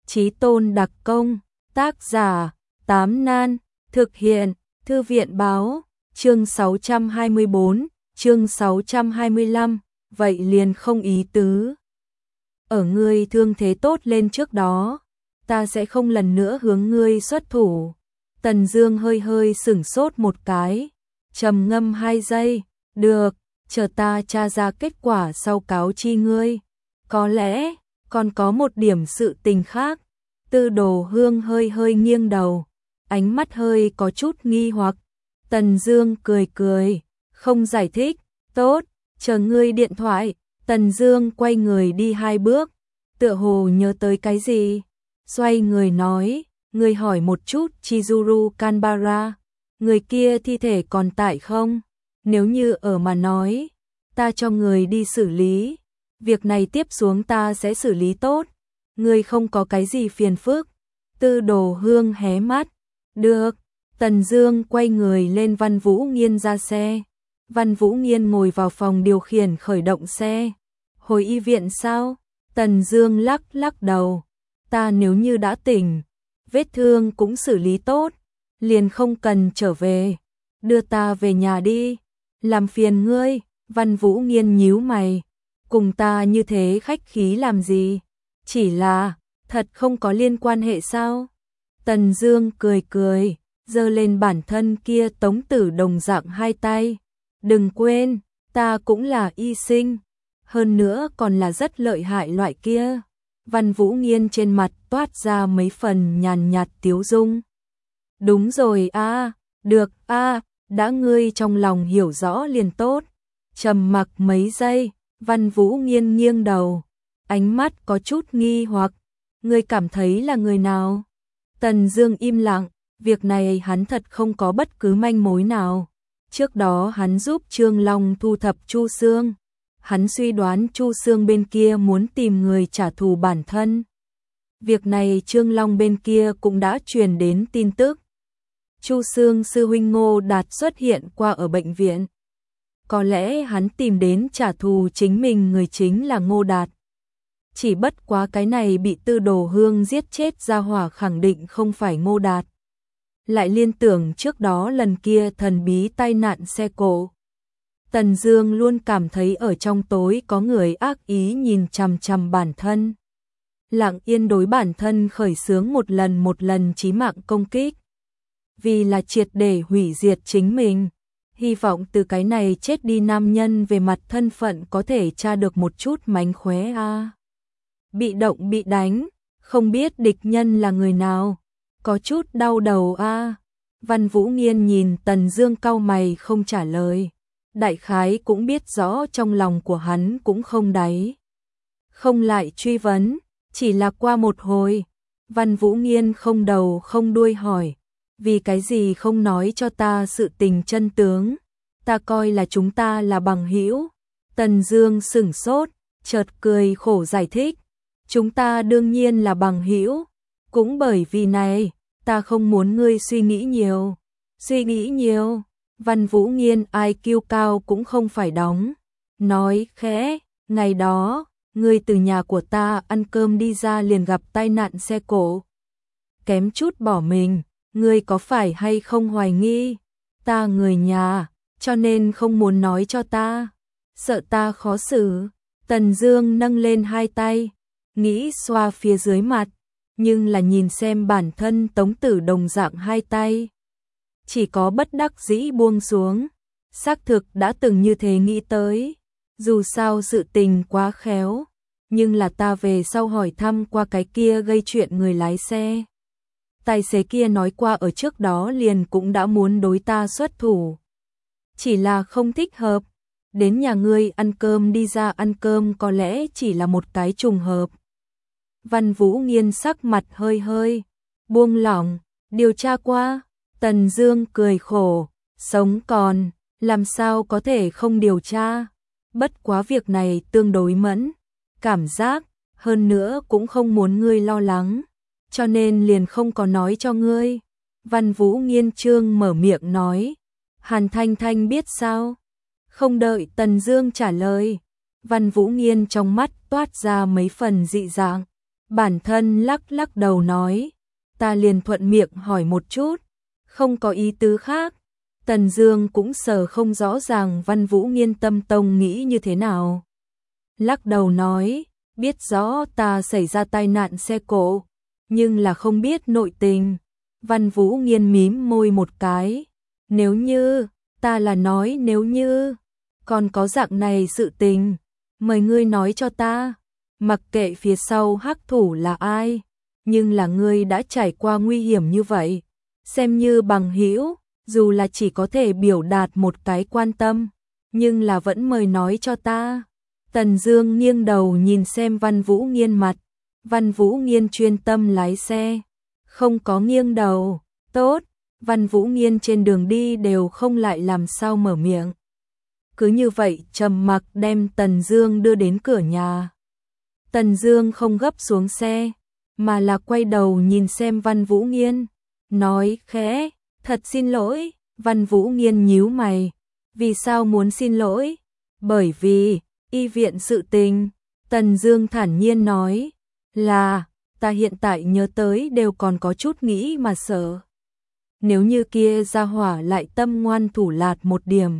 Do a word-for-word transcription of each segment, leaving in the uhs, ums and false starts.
Chí tôn đặc công, tác giả, Tám Nan, thực hiện, Thư viện báo, chương sáu trăm hai mươi bốn, chương sáu trăm hai mươi lăm, vậy liền không ý tứ. Ở ngươi thương thế tốt lên trước đó, ta sẽ không lần nữa hướng ngươi xuất thủ. Tần Dương hơi hơi sửng sốt một cái, trầm ngâm hai giây, được, chờ ta tra ra kết quả sau cáo chi ngươi. Có lẽ, còn có một điểm sự tình khác. Tư Đồ Hương hơi hơi nghiêng đầu, ánh mắt hơi có chút nghi hoặc. Tần Dương cười cười, không giải thích, tốt, chờ ngươi điện thoại. Tần Dương quay người đi hai bước, tựa hồ nhớ tới cái gì, xoay người nói, ngươi hỏi một chút Chizuru Kanbara, người kia thi thể còn tại không? Nếu như ở mà nói, ta cho người đi xử lý, việc này tiếp xuống ta sẽ xử lý tốt, ngươi không có cái gì phiền phức. Tư Đồ Hương hé mắt, được. Tần Dương quay người lên Văn Vũ Nghiên ra xe. Văn Vũ Nghiên ngồi vào phòng điều khiển khởi động xe. Hồi y viện sao? Tần Dương lắc lắc đầu. Ta nếu như đã tỉnh, vết thương cũng xử lý tốt, liền không cần trở về. Đưa ta về nhà đi. Làm phiền ngươi. Văn Vũ Nghiên nhíu mày. Cùng ta như thế khách khí làm gì? Chỉ là, thật không có liên quan hệ sao? Tần Dương cười cười, giơ lên bản thân kia Tống Tử đồng dạng hai tay. Đừng quên, ta cũng là y sinh, hơn nữa còn là rất lợi hại loại kia. Văn Vũ Nghiên trên mặt toát ra mấy phần nhàn nhạt tiếu dung. Đúng rồi a, à, được a, à, đã ngươi trong lòng hiểu rõ liền tốt. Trầm mặc mấy giây, Văn Vũ Nghiên nghiêng đầu, ánh mắt có chút nghi hoặc, ngươi cảm thấy là người nào? Tần Dương im lặng, việc này hắn thật không có bất cứ manh mối nào. Trước đó hắn giúp Trương Long thu thập Chu Xương, hắn suy đoán Chu Xương bên kia muốn tìm người trả thù bản thân. Việc này Trương Long bên kia cũng đã truyền đến tin tức. Chu Xương sư huynh Ngô Đạt xuất hiện qua ở bệnh viện. Có lẽ hắn tìm đến trả thù chính mình, người chính là Ngô Đạt. Chỉ bất quá cái này bị Tư Đồ Hương giết chết ra hỏa khẳng định không phải Ngô Đạt. Lại liên tưởng trước đó lần kia thần bí tai nạn xe cộ. Tần Dương luôn cảm thấy ở trong tối có người ác ý nhìn chằm chằm bản thân. Lặng yên đối bản thân khởi xướng một lần một lần chí mạng công kích. Vì là triệt để hủy diệt chính mình. Hy vọng từ cái này chết đi nam nhân về mặt thân phận có thể tra được một chút mánh khóe a. À. Bị động bị đánh, không biết địch nhân là người nào, có chút đau đầu a. À. Văn Vũ Nghiên nhìn Tần Dương cau mày không trả lời, đại khái cũng biết rõ trong lòng của hắn cũng không đáy. Không lại truy vấn, chỉ là qua một hồi, Văn Vũ Nghiên không đầu không đuôi hỏi, vì cái gì không nói cho ta sự tình chân tướng, ta coi là chúng ta là bằng hữu. Tần Dương sững sốt, chợt cười khổ giải thích, chúng ta đương nhiên là bằng hữu, cũng bởi vì này, ta không muốn ngươi suy nghĩ nhiều. Suy nghĩ nhiều? Văn Vũ Nghiên i kiu cao cũng không phải đóng, nói khẽ, ngày đó, ngươi từ nhà của ta ăn cơm đi ra liền gặp tai nạn xe cộ, kém chút bỏ mình, ngươi có phải hay không hoài nghi ta người nhà, cho nên không muốn nói cho ta, sợ ta khó xử. Tần Dương nâng lên hai tay, nghĩ xoa phía dưới mặt, nhưng là nhìn xem bản thân Tống Tử đồng dạng hai tay, chỉ có bất đắc dĩ buông xuống. Xác thực đã từng như thế nghĩ tới, dù sao sự tình quá khéo, nhưng là ta về sau hỏi thăm qua cái kia gây chuyện người lái xe. Tài xế kia nói qua ở trước đó liền cũng đã muốn đối ta xuất thủ, chỉ là không thích hợp. Đến nhà ngươi ăn cơm đi ra ăn cơm có lẽ chỉ là một cái trùng hợp. Văn Vũ Nghiên sắc mặt hơi hơi buông lỏng, điều tra qua. Tần Dương cười khổ, sống còn, làm sao có thể không điều tra. Bất quá việc này tương đối mẫn cảm giác, hơn nữa cũng không muốn ngươi lo lắng, cho nên liền không có nói cho ngươi. Văn Vũ Nghiên trương mở miệng nói, Hàn Thanh Thanh biết sao? Không đợi Tần Dương trả lời, Văn Vũ Nghiên trong mắt toát ra mấy phần dị dạng, Bản thân lắc lắc đầu nói, ta liền thuận miệng hỏi một chút, không có ý tứ khác. Tần Dương cũng sờ không rõ ràng Văn Vũ Nghiên tâm tông nghĩ như thế nào. Lắc đầu nói, biết rõ ta xảy ra tai nạn xe cộ, nhưng là không biết nội tình. Văn Vũ Nghiên mím môi một cái, nếu như, ta là nói nếu như, còn có dạng này sự tình, mời ngươi nói cho ta, mặc kệ phía sau hắc thủ là ai, nhưng là ngươi đã trải qua nguy hiểm như vậy, xem như bằng hữu, dù là chỉ có thể biểu đạt một cái quan tâm, nhưng là vẫn mời nói cho ta. Tần Dương nghiêng đầu nhìn xem Văn Vũ Nghiên mặt, Văn Vũ Nghiên chuyên tâm lái xe, không có nghiêng đầu, tốt, Văn Vũ Nghiên trên đường đi đều không lại làm sao mở miệng. Cứ như vậy trầm mặc đem Tần Dương đưa đến cửa nhà. Tần Dương không gấp xuống xe, mà là quay đầu nhìn xem Văn Vũ Nghiên, nói khẽ, thật xin lỗi. Văn Vũ Nghiên nhíu mày, vì sao muốn xin lỗi? Bởi vì, y viện sự tình. Tần Dương thản nhiên nói, là, ta hiện tại nhớ tới đều còn có chút nghĩ mà sợ. Nếu như kia gia hỏa lại tâm ngoan thủ lạt một điểm.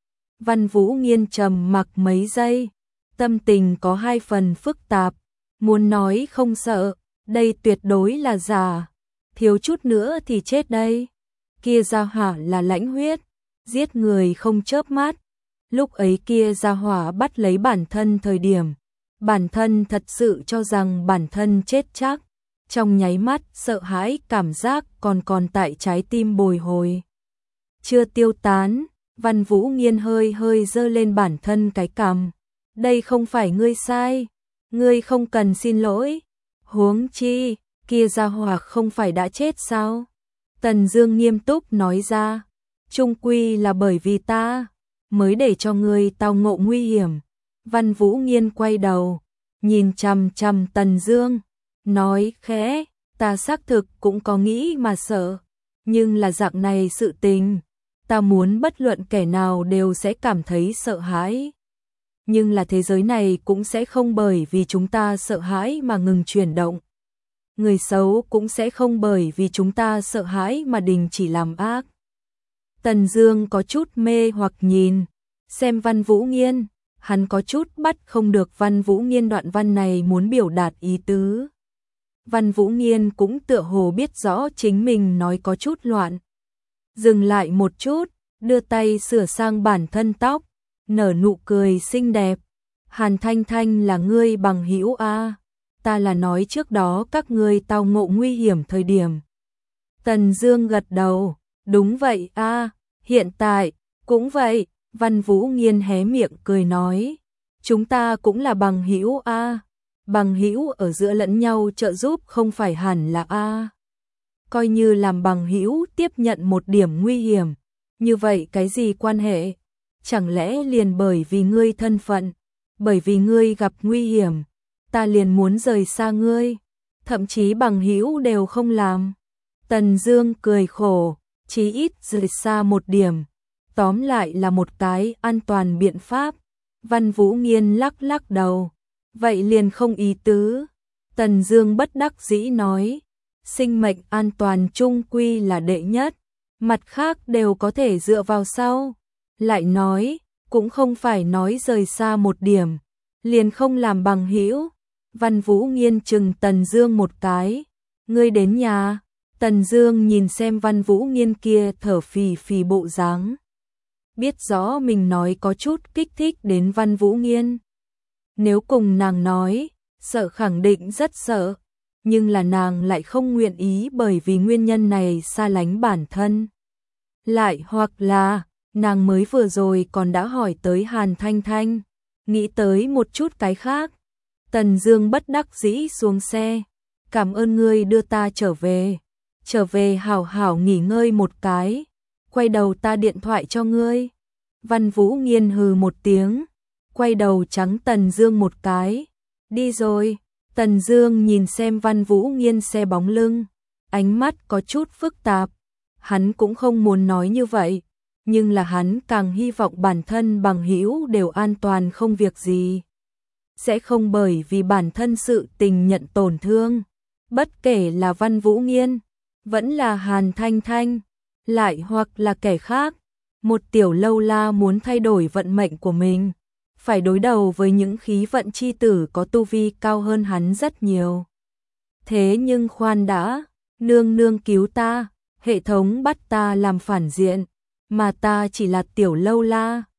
Văn Vũ Nghiên trầm mặc mấy giây, tâm tình có hai phần phức tạp, muốn nói không sợ, đây tuyệt đối là giả, thiếu chút nữa thì chết đây. Kia gia hỏa là lãnh huyết, giết người không chớp mắt. Lúc ấy kia gia hỏa bắt lấy bản thân thời điểm, bản thân thật sự cho rằng bản thân chết chắc, trong nháy mắt sợ hãi cảm giác còn còn tại trái tim bồi hồi. Chưa tiêu tán, Văn Vũ Nghiên hơi hơi giơ lên bản thân cái cằm, đây không phải ngươi sai, ngươi không cần xin lỗi, huống chi, kia gia hỏa không phải đã chết sao? Tần Dương nghiêm túc nói ra, chung quy là bởi vì ta mới để cho ngươi tao ngộ nguy hiểm. Văn Vũ Nghiên quay đầu, nhìn chằm chằm Tần Dương, nói khẽ, ta xác thực cũng có nghĩ mà sợ, nhưng là dạng này sự tình, ta muốn bất luận kẻ nào đều sẽ cảm thấy sợ hãi. Nhưng là thế giới này cũng sẽ không bởi vì chúng ta sợ hãi mà ngừng chuyển động. Người xấu cũng sẽ không bởi vì chúng ta sợ hãi mà đình chỉ làm ác. Tần Dương có chút mê hoặc nhìn, xem Văn Vũ Nghiên, hắn có chút bắt không được Văn Vũ Nghiên đoạn văn này muốn biểu đạt ý tứ. Văn Vũ Nghiên cũng tựa hồ biết rõ chính mình nói có chút loạn. Dừng lại một chút, đưa tay sửa sang bản thân tóc, nở nụ cười xinh đẹp. Hàn Thanh Thanh là ngươi bằng hữu a, ta là nói trước đó các ngươi tao ngộ nguy hiểm thời điểm. Tần Dương gật đầu, đúng vậy a, hiện tại, cũng vậy. Văn Vũ Nghiên hé miệng cười nói, chúng ta cũng là bằng hữu a, bằng hữu ở giữa lẫn nhau trợ giúp không phải hẳn là a. Coi như làm bằng hữu tiếp nhận một điểm nguy hiểm, như vậy cái gì quan hệ? Chẳng lẽ liền bởi vì ngươi thân phận, bởi vì ngươi gặp nguy hiểm, ta liền muốn rời xa ngươi, thậm chí bằng hữu đều không làm. Tần Dương cười khổ, chí ít rời xa một điểm, tóm lại là một cái an toàn biện pháp. Văn Vũ Nghiên lắc lắc đầu, vậy liền không ý tứ. Tần Dương bất đắc dĩ nói, sinh mệnh an toàn chung quy là đệ nhất, mặt khác đều có thể dựa vào sau. Lại nói, cũng không phải nói rời xa một điểm, liền không làm bằng hữu. Văn Vũ Nghiên chừng Tần Dương một cái, ngươi đến nhà. Tần Dương nhìn xem Văn Vũ Nghiên kia thở phì phì bộ dáng, biết rõ mình nói có chút kích thích đến Văn Vũ Nghiên. Nếu cùng nàng nói, sợ khẳng định rất sợ, nhưng là nàng lại không nguyện ý bởi vì nguyên nhân này xa lánh bản thân. Lại hoặc là, nàng mới vừa rồi còn đã hỏi tới Hàn Thanh Thanh, nghĩ tới một chút cái khác. Tần Dương bất đắc dĩ xuống xe, cảm ơn ngươi đưa ta trở về, trở về hảo hảo nghỉ ngơi một cái, quay đầu ta điện thoại cho ngươi. Văn Vũ Nghiên hừ một tiếng, quay đầu trắng Tần Dương một cái, đi rồi. Tần Dương nhìn xem Văn Vũ Nghiên xe bóng lưng, ánh mắt có chút phức tạp, hắn cũng không muốn nói như vậy, nhưng là hắn càng hy vọng bản thân bằng hữu đều an toàn không việc gì. sẽ không bởi vì bản thân sự tình nhận tổn thương. Bất kể là Văn Vũ Nghiên, vẫn là Hàn Thanh Thanh, lại hoặc là kẻ khác, một tiểu lâu la muốn thay đổi vận mệnh của mình, phải đối đầu với những khí vận chi tử có tu vi cao hơn hắn rất nhiều. Thế nhưng khoan đã, nương nương cứu ta, hệ thống bắt ta làm phản diện, mà ta chỉ là tiểu lâu la.